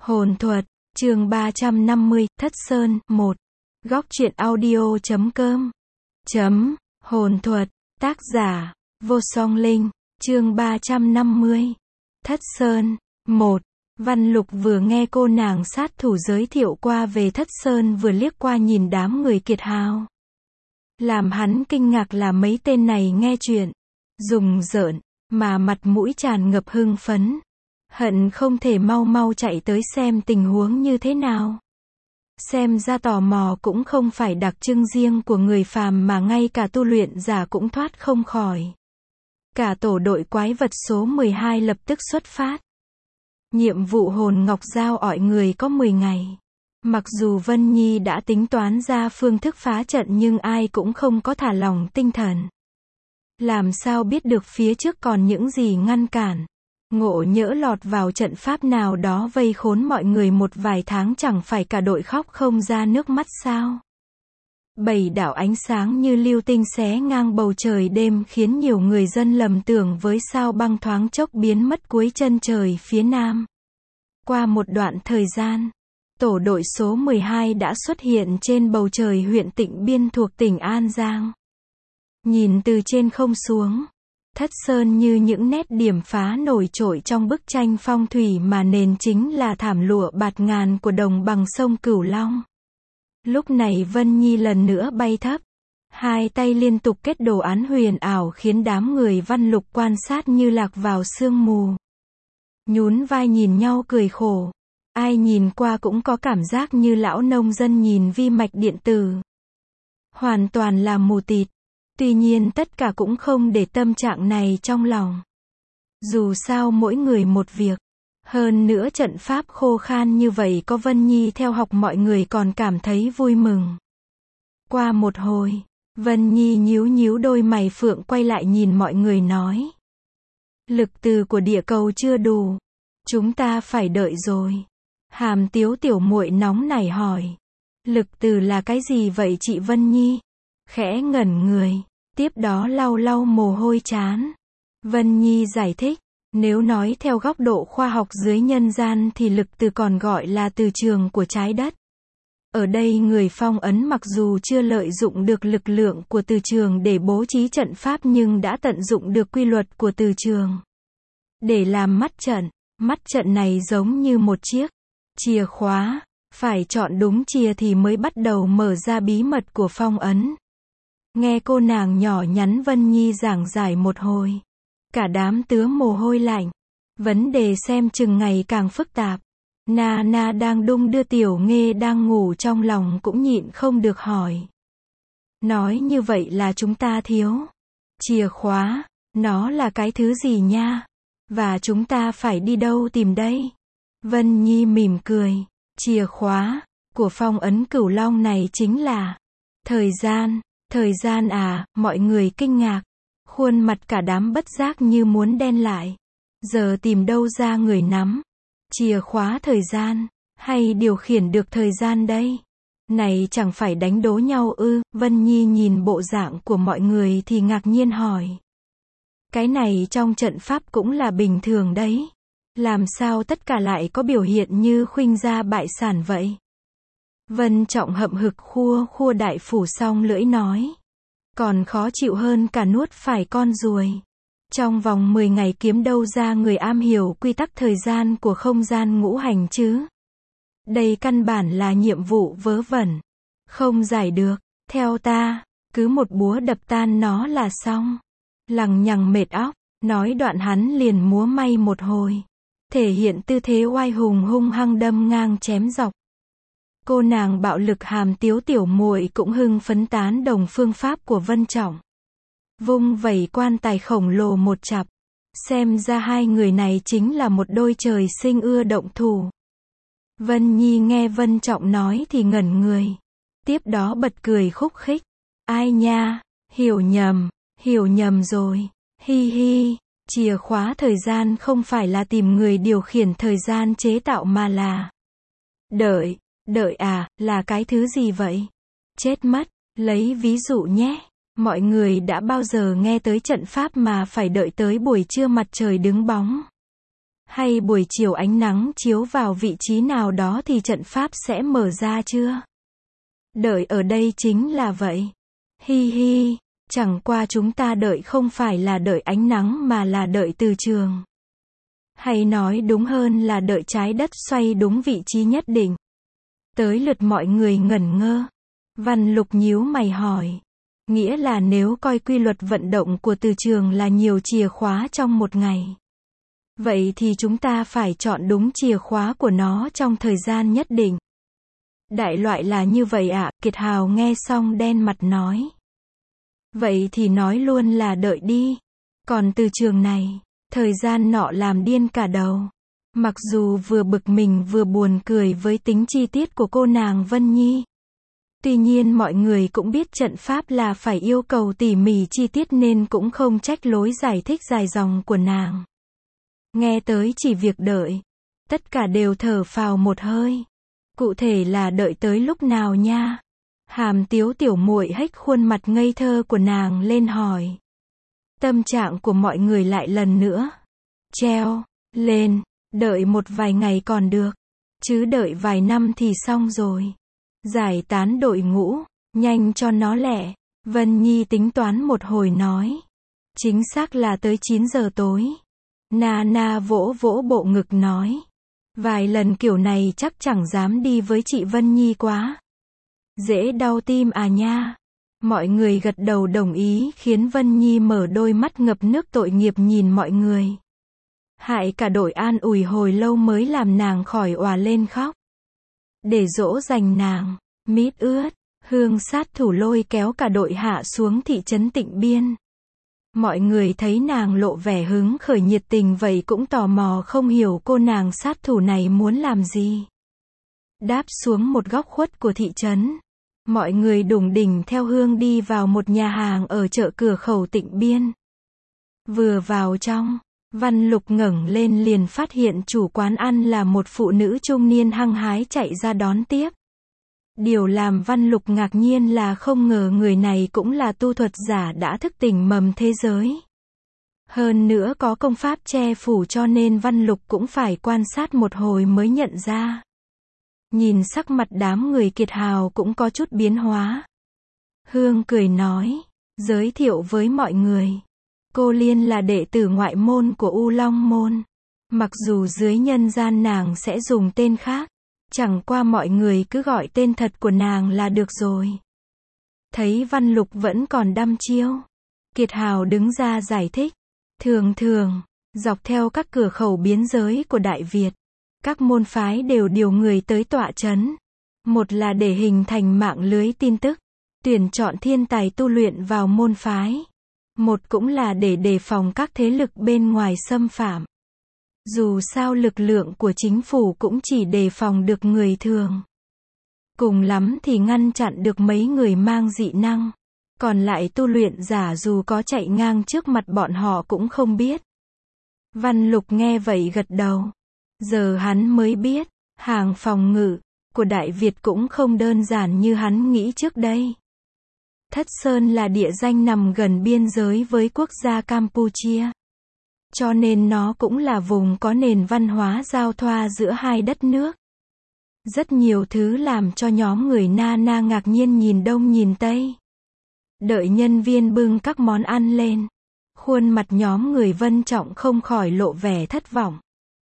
Hồn thuật, chương 350, Thất Sơn, 1. Góc truyện audio.com. Hồn thuật, tác giả, Vô Song Linh, chương 350. Thất Sơn, 1. Văn Lục vừa nghe cô nàng sát thủ giới thiệu qua về Thất Sơn vừa liếc qua nhìn đám người kiệt hào. Làm hắn kinh ngạc là mấy tên này nghe chuyện, rùng rợn, mà mặt mũi tràn ngập hưng phấn. Hận không thể mau mau chạy tới xem tình huống như thế nào. Xem ra tò mò cũng không phải đặc trưng riêng của người phàm mà ngay cả tu luyện giả cũng thoát không khỏi. Cả tổ đội quái vật số 12 lập tức xuất phát. Nhiệm vụ hồn ngọc giao ỏi người có 10 ngày. Mặc dù Vân Nhi đã tính toán ra phương thức phá trận nhưng ai cũng không có thả lỏng tinh thần. Làm sao biết được phía trước còn những gì ngăn cản. Ngộ nhỡ lọt vào trận pháp nào đó vây khốn mọi người một vài tháng chẳng phải cả đội khóc không ra nước mắt sao. 7 đạo ánh sáng như lưu tinh xé ngang bầu trời đêm khiến nhiều người dân lầm tưởng với sao băng thoáng chốc biến mất cuối chân trời phía nam. Qua một đoạn thời gian, tổ đội số 12 đã xuất hiện trên bầu trời huyện Tịnh Biên thuộc tỉnh An Giang. Nhìn từ trên không xuống, Thất Sơn như những nét điểm phá nổi trội trong bức tranh phong thủy mà nền chính là thảm lụa bạt ngàn của đồng bằng sông Cửu Long. Lúc này Vân Nhi lần nữa bay thấp, hai tay liên tục kết đồ án huyền ảo khiến đám người Văn Lục quan sát như lạc vào sương mù. Nhún vai nhìn nhau cười khổ, ai nhìn qua cũng có cảm giác như lão nông dân nhìn vi mạch điện tử. Hoàn toàn là mù tịt. Tuy nhiên tất cả cũng không để tâm trạng này trong lòng. Dù sao mỗi người một việc. Hơn nữa trận pháp khô khan như vậy có Vân Nhi theo học mọi người còn cảm thấy vui mừng. Qua một hồi, Vân Nhi nhíu nhíu đôi mày phượng quay lại nhìn mọi người nói. Lực từ của địa cầu chưa đủ. Chúng ta phải đợi rồi. Hàm Tiếu tiểu muội nóng nảy hỏi. Lực từ là cái gì vậy chị Vân Nhi? Khẽ ngẩn người, tiếp đó lau lau mồ hôi trán. Vân Nhi giải thích, nếu nói theo góc độ khoa học dưới nhân gian thì lực từ còn gọi là từ trường của trái đất. Ở đây người phong ấn mặc dù chưa lợi dụng được lực lượng của từ trường để bố trí trận pháp nhưng đã tận dụng được quy luật của từ trường. Để làm mắt trận này giống như một chiếc chìa khóa, phải chọn đúng chìa thì mới bắt đầu mở ra bí mật của phong ấn. Nghe cô nàng nhỏ nhắn Vân Nhi giảng giải một hồi, cả đám tứa mồ hôi lạnh. Vấn đề xem chừng ngày càng phức tạp. Na đang đung đưa Tiểu Nghê đang ngủ trong lòng cũng nhịn không được hỏi. Nói như vậy là chúng ta thiếu chìa khóa, nó là cái thứ gì nha? Và chúng ta phải đi đâu tìm đây? Vân Nhi mỉm cười, chìa khóa của phong ấn Cửu Long này chính là thời gian. Thời gian à, mọi người kinh ngạc. Khuôn mặt cả đám bất giác như muốn đen lại. Giờ tìm đâu ra người nắm chìa khóa thời gian, hay điều khiển được thời gian đây? Này chẳng phải đánh đố nhau ư? Vân Nhi nhìn bộ dạng của mọi người thì ngạc nhiên hỏi. Cái này trong trận pháp cũng là bình thường đấy. Làm sao tất cả lại có biểu hiện như khuynh gia bại sản vậy? Vân Trọng hậm hực khua đại phủ xong lưỡi nói. Còn khó chịu hơn cả nuốt phải con ruồi. Trong vòng 10 ngày kiếm đâu ra người am hiểu quy tắc thời gian của không gian ngũ hành chứ? Đây căn bản là nhiệm vụ vớ vẩn. Không giải được. Theo ta, cứ một búa đập tan nó là xong. Lằng nhằng mệt óc. Nói đoạn hắn liền múa may một hồi. Thể hiện tư thế oai hùng hung hăng đâm ngang chém dọc. Cô nàng bạo lực Hàm Tiếu tiểu muội cũng hưng phấn tán đồng phương pháp của Vân Trọng. Vung vẩy quan tài khổng lồ một chặp. Xem ra hai người này chính là một đôi trời sinh ưa động thủ. Vân Nhi nghe Vân Trọng nói thì ngẩn người. Tiếp đó bật cười khúc khích. Ai nha, hiểu nhầm rồi. Hi hi, chìa khóa thời gian không phải là tìm người điều khiển thời gian chế tạo mà là đợi à, là cái thứ gì vậy? Chết mất, lấy ví dụ nhé. Mọi người đã bao giờ nghe tới trận pháp mà phải đợi tới buổi trưa mặt trời đứng bóng? Hay buổi chiều ánh nắng chiếu vào vị trí nào đó thì trận pháp sẽ mở ra chưa? Đợi ở đây chính là vậy. Hi hi, chẳng qua chúng ta đợi không phải là đợi ánh nắng mà là đợi từ trường. Hay nói đúng hơn là đợi trái đất xoay đúng vị trí nhất định. Tới lượt mọi người ngẩn ngơ. Văn Lục nhíu mày hỏi. Nghĩa là nếu coi quy luật vận động của từ trường là nhiều chìa khóa trong một ngày. Vậy thì chúng ta phải chọn đúng chìa khóa của nó trong thời gian nhất định. Đại loại là như vậy ạ, Kiệt Hào nghe xong đen mặt nói. Vậy thì nói luôn là đợi đi. Còn từ trường này, thời gian nọ làm điên cả đầu. Mặc dù vừa bực mình vừa buồn cười với tính chi tiết của cô nàng Vân Nhi. Tuy nhiên mọi người cũng biết trận pháp là phải yêu cầu tỉ mỉ chi tiết nên cũng không trách lối giải thích dài dòng của nàng. Nghe tới chỉ việc đợi. Tất cả đều thở phào một hơi. Cụ thể là đợi tới lúc nào nha? Hàm Tiếu tiểu muội hếch khuôn mặt ngây thơ của nàng lên hỏi. Tâm trạng của mọi người lại lần nữa treo lên, đợi một vài ngày còn được, chứ đợi vài năm thì xong rồi. Giải tán đội ngũ, nhanh cho nó lẹ. Vân Nhi tính toán một hồi nói. Chính xác là tới 9 giờ tối. Na vỗ vỗ bộ ngực nói. Vài lần kiểu này chắc chẳng dám đi với chị Vân Nhi quá. Dễ đau tim à nha. Mọi người gật đầu đồng ý khiến Vân Nhi mở đôi mắt ngập nước tội nghiệp nhìn mọi người. Hại cả đội an ủi hồi lâu mới làm nàng khỏi òa lên khóc. Để dỗ dành nàng, mít ướt, Hương sát thủ lôi kéo cả đội hạ xuống thị trấn Tịnh Biên. Mọi người thấy nàng lộ vẻ hứng khởi nhiệt tình vậy cũng tò mò không hiểu cô nàng sát thủ này muốn làm gì. Đáp xuống một góc khuất của thị trấn. Mọi người đủng đỉnh theo Hương đi vào một nhà hàng ở chợ cửa khẩu Tịnh Biên. Vừa vào trong, Văn Lục ngẩng lên liền phát hiện chủ quán ăn là một phụ nữ trung niên hăng hái chạy ra đón tiếp. Điều làm Văn Lục ngạc nhiên là không ngờ người này cũng là tu thuật giả đã thức tỉnh mầm thế giới. Hơn nữa có công pháp che phủ cho nên Văn Lục cũng phải quan sát một hồi mới nhận ra. Nhìn sắc mặt đám người Kiệt Hào cũng có chút biến hóa. Hương cười nói, giới thiệu với mọi người. Cô Liên là đệ tử ngoại môn của U Long Môn. Mặc dù dưới nhân gian nàng sẽ dùng tên khác. Chẳng qua mọi người cứ gọi tên thật của nàng là được rồi. Thấy Văn Lục vẫn còn đăm chiêu. Kiệt Hào đứng ra giải thích. Thường, dọc theo các cửa khẩu biên giới của Đại Việt, các môn phái đều điều người tới tọa trấn. Một là để hình thành mạng lưới tin tức, tuyển chọn thiên tài tu luyện vào môn phái. Một cũng là để đề phòng các thế lực bên ngoài xâm phạm. Dù sao lực lượng của chính phủ cũng chỉ đề phòng được người thường. Cùng lắm thì ngăn chặn được mấy người mang dị năng. Còn lại tu luyện giả dù có chạy ngang trước mặt bọn họ cũng không biết. Văn Lục nghe vậy gật đầu. Giờ hắn mới biết, hàng phòng ngự của Đại Việt cũng không đơn giản như hắn nghĩ trước đây. Thất Sơn là địa danh nằm gần biên giới với quốc gia Campuchia. Cho nên nó cũng là vùng có nền văn hóa giao thoa giữa hai đất nước. Rất nhiều thứ làm cho nhóm người Na ngạc nhiên nhìn đông nhìn tây. Đợi nhân viên bưng các món ăn lên. Khuôn mặt nhóm người Vân Trọng không khỏi lộ vẻ thất vọng.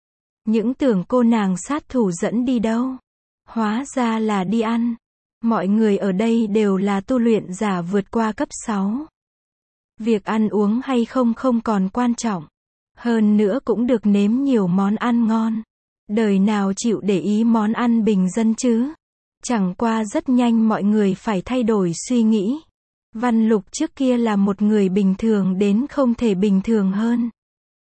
Những tưởng cô nàng sát thủ dẫn đi đâu. Hóa ra là đi ăn. Mọi người ở đây đều là tu luyện giả vượt qua cấp 6. Việc ăn uống hay không còn quan trọng. Hơn nữa cũng được nếm nhiều món ăn ngon. Đời nào chịu để ý món ăn bình dân chứ. Chẳng qua rất nhanh mọi người phải thay đổi suy nghĩ. Văn Lục trước kia là một người bình thường đến không thể bình thường hơn.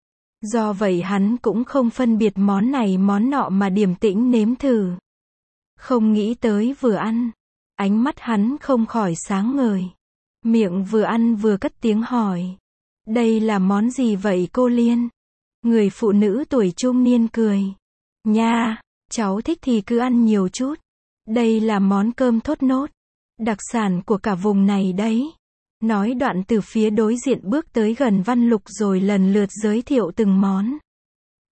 Do vậy hắn cũng không phân biệt món này món nọ mà điềm tĩnh nếm thử. Không nghĩ tới vừa ăn. Ánh mắt hắn không khỏi sáng ngời. Miệng vừa ăn vừa cất tiếng hỏi. Đây là món gì vậy cô Liên? Người phụ nữ tuổi trung niên cười. Nha, cháu thích thì cứ ăn nhiều chút. Đây là món cơm thốt nốt. Đặc sản của cả vùng này đấy. Nói đoạn từ phía đối diện bước tới gần Văn Lục rồi lần lượt giới thiệu từng món.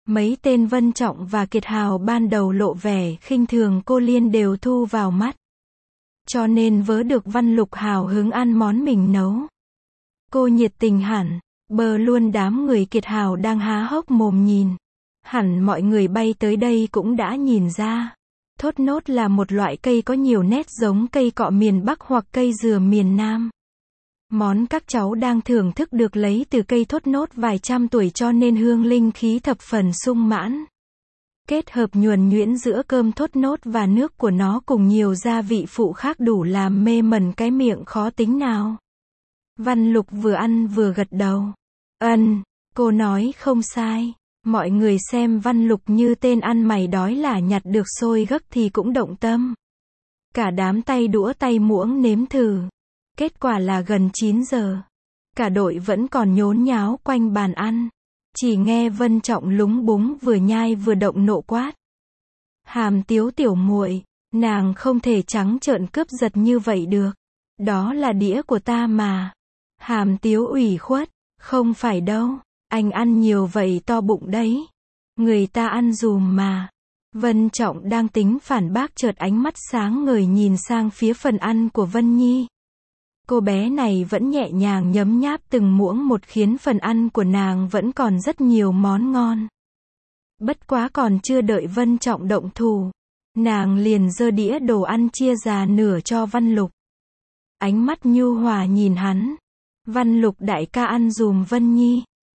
Mấy tên Vân Trọng và Kiệt Hào ban đầu lộ vẻ khinh thường cô Liên đều thu vào mắt. Cho nên vớ được Văn Lục hào hứng ăn món mình nấu. Cô nhiệt tình hẳn, bơ luôn đám người Kiệt Hào đang há hốc mồm nhìn. Hẳn mọi người bay tới đây cũng đã nhìn ra. Thốt nốt là một loại cây có nhiều nét giống cây cọ miền Bắc hoặc cây dừa miền Nam. Món các cháu đang thưởng thức được lấy từ cây thốt nốt vài trăm tuổi cho nên hương linh khí thập phần sung mãn. Kết hợp nhuần nhuyễn giữa cơm thốt nốt và nước của nó cùng nhiều gia vị phụ khác đủ làm mê mẩn cái miệng khó tính nào. Văn Lục vừa ăn vừa gật đầu. Cô nói không sai. Mọi người xem Văn Lục như tên ăn mày đói là nhặt được xôi gấc thì cũng động tâm. Cả đám tay đũa tay muỗng nếm thử. Kết quả là gần 9 giờ. Cả đội vẫn còn nhốn nháo quanh bàn ăn. Chỉ nghe Vân Trọng lúng búng vừa nhai vừa động nộ quát. Hàm Tiếu tiểu muội, nàng không thể trắng trợn cướp giật như vậy được. Đó là đĩa của ta mà. Hàm Tiếu ủy khuất, không phải đâu, anh ăn nhiều vậy to bụng đấy. Người ta ăn dùm mà. Vân Trọng đang tính phản bác chợt ánh mắt sáng ngời nhìn sang phía phần ăn của Vân Nhi. Cô bé này vẫn nhẹ nhàng nhấm nháp từng muỗng một khiến phần ăn của nàng vẫn còn rất nhiều món ngon. Bất quá còn chưa đợi Vân Trọng động thủ, nàng liền giơ đĩa đồ ăn chia ra nửa cho Văn Lục. Ánh mắt nhu hòa nhìn hắn. Văn Lục đại ca ăn dùm Vân Nhi.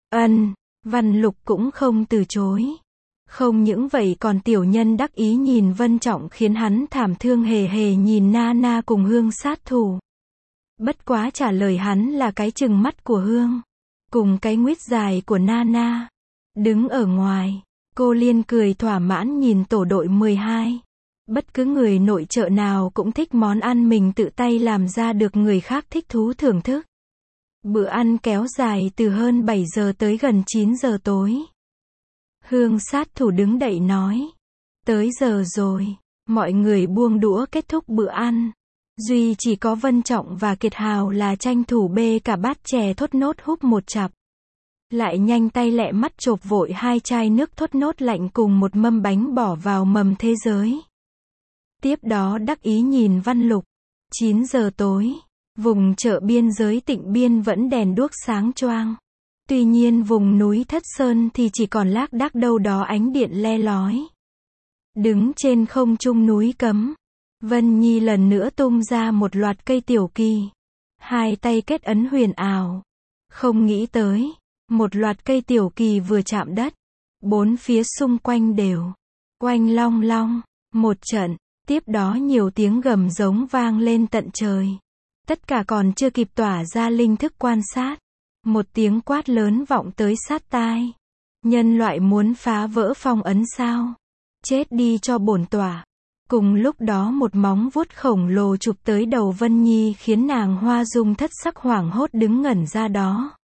Văn Lục cũng không từ chối. Không những vậy còn tiểu nhân đắc ý nhìn Vân Trọng khiến hắn thảm thương hề hề nhìn Nana cùng Hương sát thủ. Bất quá trả lời hắn là cái trừng mắt của Hương, cùng cái nguyết dài của Nana. Đứng ở ngoài, cô Liên cười thỏa mãn nhìn tổ đội 12. Bất cứ người nội trợ nào cũng thích món ăn mình tự tay làm ra được người khác thích thú thưởng thức. Bữa ăn kéo dài từ hơn 7 giờ tới gần 9 giờ tối. Hương sát thủ đứng đậy nói. Tới giờ rồi. Mọi người buông đũa kết thúc bữa ăn. Duy chỉ có Vân Trọng và Kiệt Hào là tranh thủ bê cả bát chè thốt nốt húp một chặp. Lại nhanh tay lẹ mắt chộp vội 2 chai nước thốt nốt lạnh cùng một mâm bánh bỏ vào mầm thế giới. Tiếp đó đắc ý nhìn Văn Lục. 9 giờ tối. Vùng chợ biên giới Tịnh Biên vẫn đèn đuốc sáng choang. Tuy nhiên vùng núi Thất Sơn thì chỉ còn lác đác đâu đó ánh điện le lói. Đứng trên không trung núi Cấm, Vân Nhi lần nữa tung ra một loạt cây tiểu kỳ. 2 tay kết ấn huyền ảo. Không nghĩ tới, một loạt cây tiểu kỳ vừa chạm đất, 4 phía xung quanh đều oanh long long, một trận, tiếp đó nhiều tiếng gầm giống vang lên tận trời. Tất cả còn chưa kịp tỏa ra linh thức quan sát. Một tiếng quát lớn vọng tới sát tai. Nhân loại muốn phá vỡ phong ấn sao? Chết đi cho bổn tỏa. Cùng lúc đó một móng vuốt khổng lồ chụp tới đầu Vân Nhi khiến nàng hoa dung thất sắc hoảng hốt đứng ngẩn ra đó.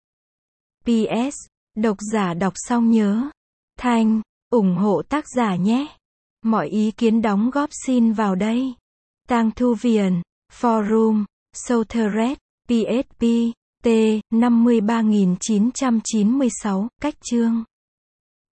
PS. Độc giả đọc xong nhớ thanh, ủng hộ tác giả nhé. Mọi ý kiến đóng góp xin vào đây. Tang Thu Viền, Forum, Sotheret, PSP, T, 53996, cách chương.